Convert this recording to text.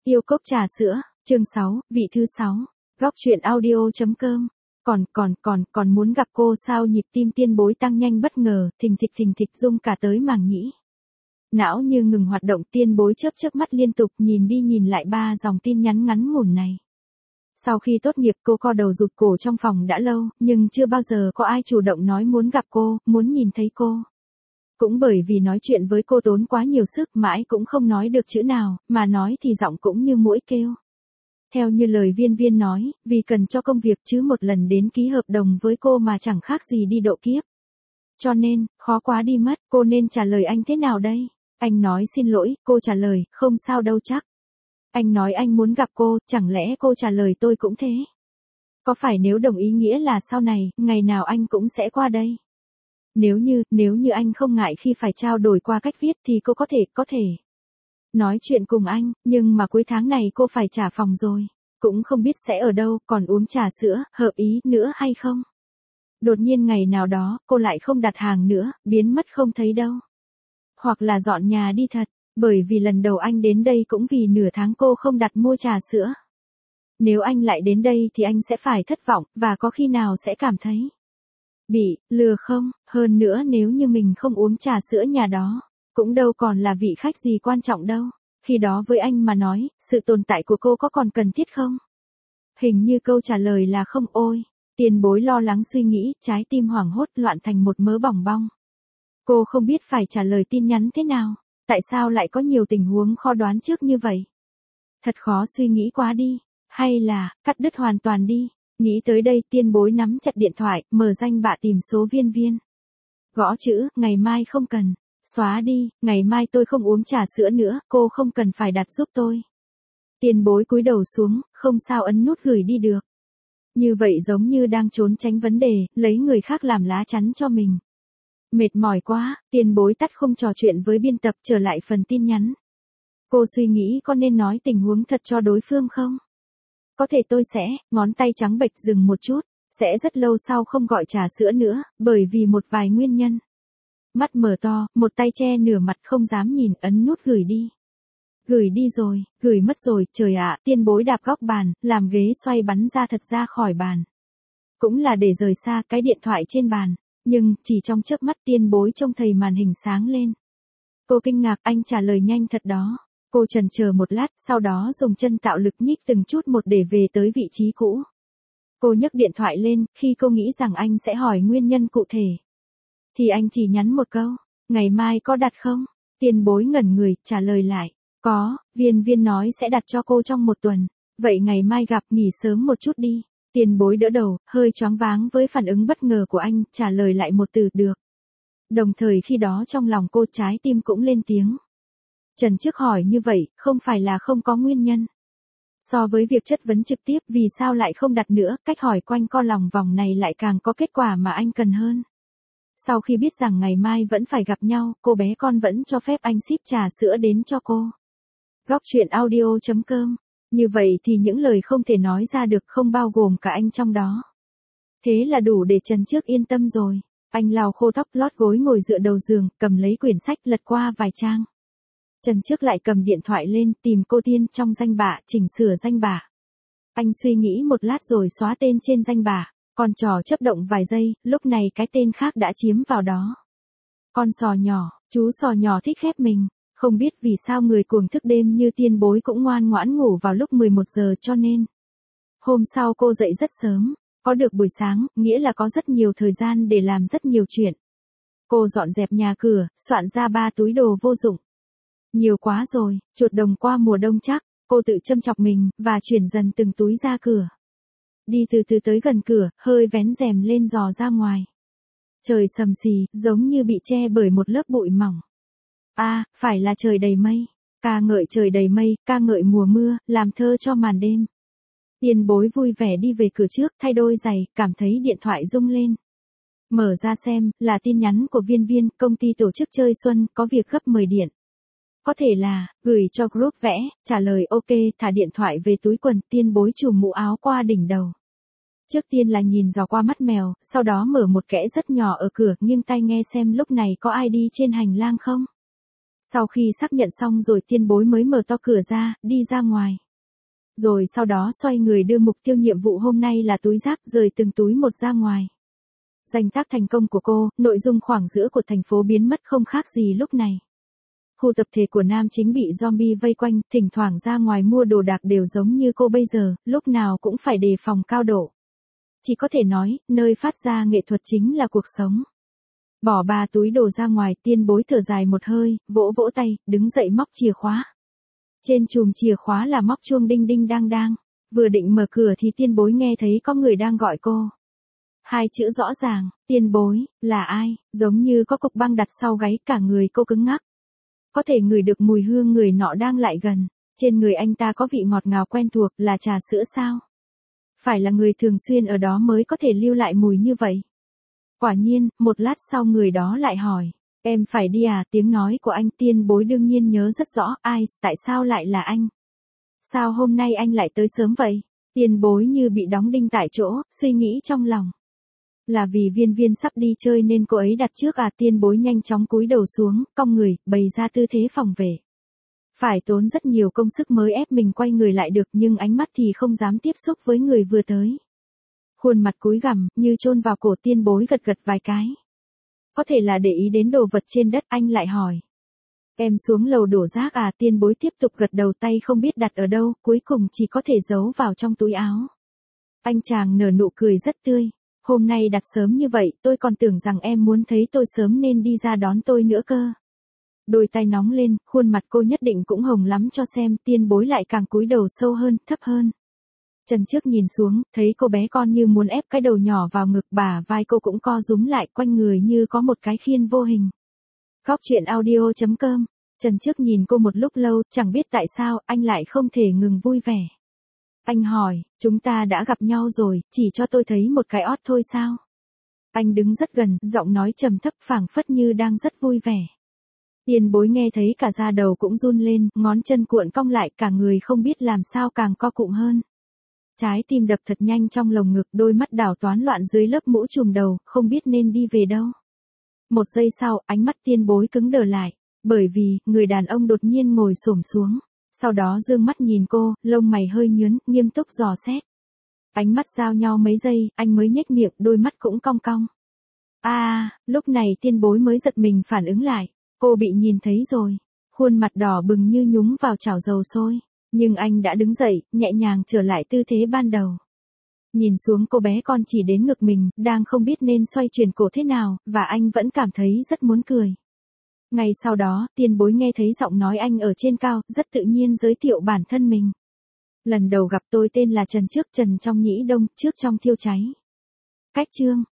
Yêu cốc trà sữa, chương 6, vị thứ 6, góc truyện audio.com. Còn muốn gặp cô sao? Nhịp tim Tiên Bối tăng nhanh bất ngờ, thình thịch rung cả tới màng nhĩ. Não như ngừng hoạt động, Tiên Bối chớp mắt liên tục nhìn đi nhìn lại 3 dòng tin nhắn ngắn ngủn này. Sau khi tốt nghiệp cô co đầu rụt cổ trong phòng đã lâu, nhưng chưa bao giờ có ai chủ động nói muốn gặp cô, muốn nhìn thấy cô. Cũng bởi vì nói chuyện với cô tốn quá nhiều sức, mãi cũng không nói được chữ nào, mà nói thì giọng cũng như muỗi kêu. Theo như lời Viên nói, vì cần cho công việc chứ một lần đến ký hợp đồng với cô mà chẳng khác gì đi độ kiếp. Cho nên, khó quá đi mất, cô nên trả lời anh thế nào đây? Anh nói xin lỗi, cô trả lời, không sao đâu chắc. Anh nói anh muốn gặp cô, chẳng lẽ cô trả lời tôi cũng thế? Có phải nếu đồng ý nghĩa là sau này, ngày nào anh cũng sẽ qua đây? Nếu như anh không ngại khi phải trao đổi qua cách viết thì cô có thể nói chuyện cùng anh, nhưng mà cuối tháng này cô phải trả phòng rồi. Cũng không biết sẽ ở đâu, còn uống trà sữa, hợp ý nữa hay không? Đột nhiên ngày nào đó, cô lại không đặt hàng nữa, biến mất không thấy đâu. Hoặc là dọn nhà đi thật, bởi vì lần đầu anh đến đây cũng vì nửa tháng cô không đặt mua trà sữa. Nếu anh lại đến đây thì anh sẽ phải thất vọng, và có khi nào sẽ cảm thấy bị lừa không? Hơn nữa nếu như mình không uống trà sữa nhà đó, cũng đâu còn là vị khách gì quan trọng đâu. Khi đó với anh mà nói, sự tồn tại của cô có còn cần thiết không? Hình như câu trả lời là không. Ôi, Tiền Bối lo lắng suy nghĩ, trái tim hoảng hốt loạn thành một mớ bòng bong. Cô không biết phải trả lời tin nhắn thế nào. Tại sao lại có nhiều tình huống khó đoán trước như vậy? Thật khó suy nghĩ quá đi. Hay là, cắt đứt hoàn toàn đi. Nghĩ tới đây, Tiên Bối nắm chặt điện thoại, mở danh bạ tìm số Viên. Gõ chữ, ngày mai không cần. Xóa đi, ngày mai tôi không uống trà sữa nữa, cô không cần phải đặt giúp tôi. Tiên Bối cúi đầu xuống, không sao ấn nút gửi đi được. Như vậy giống như đang trốn tránh vấn đề, lấy người khác làm lá chắn cho mình. Mệt mỏi quá, Tiên Bối tắt không trò chuyện với biên tập, trở lại phần tin nhắn. Cô suy nghĩ có nên nói tình huống thật cho đối phương không? Có thể tôi sẽ, ngón tay trắng bệch dừng một chút, sẽ rất lâu sau không gọi trà sữa nữa, bởi vì một vài nguyên nhân. Mắt mở to, một tay che nửa mặt không dám nhìn, ấn nút gửi đi. Gửi đi rồi, gửi mất rồi, trời ạ, Tiên Bối đạp góc bàn, làm ghế xoay bắn ra thật ra khỏi bàn. Cũng là để rời xa cái điện thoại trên bàn, nhưng, chỉ trong chớp mắt Tiên Bối trông thấy màn hình sáng lên. Cô kinh ngạc, anh trả lời nhanh thật đó. Cô chần chờ một lát, sau đó dùng chân tạo lực nhích từng chút một để về tới vị trí cũ. Cô nhấc điện thoại lên, khi cô nghĩ rằng anh sẽ hỏi nguyên nhân cụ thể. Thì anh chỉ nhắn một câu, ngày mai có đặt không? Tiên Bối ngẩn người, trả lời lại, có, Viên nói sẽ đặt cho cô trong 1 tuần. Vậy ngày mai gặp, nghỉ sớm một chút đi. Tiên Bối đỡ đầu, hơi choáng váng với phản ứng bất ngờ của anh, trả lời lại một từ, được. Đồng thời khi đó trong lòng cô trái tim cũng lên tiếng. Trần trước hỏi như vậy, không phải là không có nguyên nhân. So với việc chất vấn trực tiếp vì sao lại không đặt nữa, cách hỏi quanh co lòng vòng này lại càng có kết quả mà anh cần hơn. Sau khi biết rằng ngày mai vẫn phải gặp nhau, cô bé con vẫn cho phép anh ship trà sữa đến cho cô. Góc truyện audio.com. Như vậy thì những lời không thể nói ra được không bao gồm cả anh trong đó. Thế là đủ để Trần trước yên tâm rồi. Anh lau khô tóc, lót gối ngồi dựa đầu giường, cầm lấy quyển sách lật qua vài trang. Trần trước lại cầm điện thoại lên, tìm cô Tiên trong danh bạ, chỉnh sửa danh bạ. Anh suy nghĩ một lát rồi xóa tên trên danh bạ, con trò chớp động vài giây, lúc này cái tên khác đã chiếm vào đó. Con sò nhỏ, chú sò nhỏ thích khép mình, không biết vì sao người cuồng thức đêm như Tiên Bối cũng ngoan ngoãn ngủ vào lúc 11 giờ cho nên. Hôm sau cô dậy rất sớm, có được buổi sáng, nghĩa là có rất nhiều thời gian để làm rất nhiều chuyện. Cô dọn dẹp nhà cửa, soạn ra 3 túi đồ vô dụng. Nhiều quá rồi, chuột đồng qua mùa đông chắc, cô tự châm chọc mình, và chuyển dần từng túi ra cửa. Đi từ từ tới gần cửa, hơi vén rèm lên dò ra ngoài. Trời sầm xì, giống như bị che bởi một lớp bụi mỏng. Phải là trời đầy mây. Ca ngợi trời đầy mây, ca ngợi mùa mưa, làm thơ cho màn đêm. Tiên Bối vui vẻ đi về cửa trước, thay đôi giày, cảm thấy điện thoại rung lên. Mở ra xem, là tin nhắn của Viên, công ty tổ chức chơi xuân, có việc gấp mời điện. Có thể là, gửi cho group vẽ, trả lời ok, thả điện thoại về túi quần, Tiên Bối trùm mũ áo qua đỉnh đầu. Trước tiên là nhìn dò qua mắt mèo, sau đó mở một kẽ rất nhỏ ở cửa, nghiêng tai nghe xem lúc này có ai đi trên hành lang không. Sau khi xác nhận xong rồi Tiên Bối mới mở to cửa ra, đi ra ngoài. Rồi sau đó xoay người đưa mục tiêu nhiệm vụ hôm nay là túi rác rời từng túi một ra ngoài. Danh tác thành công của cô, nội dung khoảng giữa của thành phố biến mất không khác gì lúc này. Khu tập thể của nam chính bị zombie vây quanh, thỉnh thoảng ra ngoài mua đồ đạc đều giống như cô bây giờ, lúc nào cũng phải đề phòng cao độ. Chỉ có thể nói, nơi phát ra nghệ thuật chính là cuộc sống. Bỏ 3 túi đồ ra ngoài, Tiên Bối thở dài một hơi, vỗ vỗ tay, đứng dậy móc chìa khóa. Trên chùm chìa khóa là móc chuông đinh đinh đang đang. Vừa định mở cửa thì Tiên Bối nghe thấy có người đang gọi cô. 2 chữ rõ ràng, Tiên Bối, là ai, giống như có cục băng đặt sau gáy, cả người cô cứng ngắc. Có thể ngửi được mùi hương người nọ đang lại gần. Trên người anh ta có vị ngọt ngào quen thuộc, là trà sữa sao? Phải là người thường xuyên ở đó mới có thể lưu lại mùi như vậy. Quả nhiên, một lát sau người đó lại hỏi. Em phải đi à? Tiếng nói của anh Tiên Bối đương nhiên nhớ rất rõ. Ai, tại sao lại là anh? Sao hôm nay anh lại tới sớm vậy? Tiên Bối như bị đóng đinh tại chỗ, suy nghĩ trong lòng. Là vì Viên Viên sắp đi chơi nên cô ấy đặt trước à? Tiên Bối nhanh chóng cúi đầu xuống, cong người, bày ra tư thế phòng vệ. Phải tốn rất nhiều công sức mới ép mình quay người lại được, nhưng ánh mắt thì không dám tiếp xúc với người vừa tới. Khuôn mặt cúi gằm, như chôn vào cổ. Tiên Bối gật gật vài cái. Có thể là để ý đến đồ vật trên đất, anh lại hỏi. Em xuống lầu đổ rác à? Tiên Bối tiếp tục gật đầu, tay không biết đặt ở đâu, cuối cùng chỉ có thể giấu vào trong túi áo. Anh chàng nở nụ cười rất tươi. Hôm nay đặt sớm như vậy, tôi còn tưởng rằng em muốn thấy tôi sớm nên đi ra đón tôi nữa cơ. Đôi tay nóng lên, khuôn mặt cô nhất định cũng hồng lắm cho xem. Tiên Bối lại càng cúi đầu sâu hơn, thấp hơn. Chân trước nhìn xuống, thấy cô bé con như muốn ép cái đầu nhỏ vào ngực, bả vai cô cũng co rúm lại, quanh người như có một cái khiên vô hình. Góc truyện audio.com. Chân trước nhìn cô một lúc lâu, chẳng biết tại sao, anh lại không thể ngừng vui vẻ. Anh hỏi, chúng ta đã gặp nhau rồi, chỉ cho tôi thấy một cái ót thôi sao? Anh đứng rất gần, giọng nói trầm thấp phảng phất như đang rất vui vẻ. Tiên Bối nghe thấy cả da đầu cũng run lên, ngón chân cuộn cong lại, cả người không biết làm sao càng co cụm hơn. Trái tim đập thật nhanh trong lồng ngực, đôi mắt đảo toán loạn dưới lớp mũ trùm đầu, không biết nên đi về đâu. Một giây sau, ánh mắt Tiên Bối cứng đờ lại, bởi vì, người đàn ông đột nhiên ngồi xổm xuống. Sau đó dương mắt nhìn cô, lông mày hơi nhướng, nghiêm túc dò xét. Ánh mắt giao nhau mấy giây, anh mới nhếch miệng, đôi mắt cũng cong cong. Lúc này Tiên Bối mới giật mình phản ứng lại. Cô bị nhìn thấy rồi. Khuôn mặt đỏ bừng như nhúng vào chảo dầu sôi. Nhưng anh đã đứng dậy, nhẹ nhàng trở lại tư thế ban đầu. Nhìn xuống cô bé con chỉ đến ngực mình, đang không biết nên xoay chuyển cổ thế nào, và anh vẫn cảm thấy rất muốn cười. Ngay sau đó, Tiên Bối nghe thấy giọng nói anh ở trên cao, rất tự nhiên giới thiệu bản thân mình. Lần đầu gặp tôi tên là Trần, trước Trần trong Nhĩ Đông, trước trong Thiêu Cháy. Cách chương.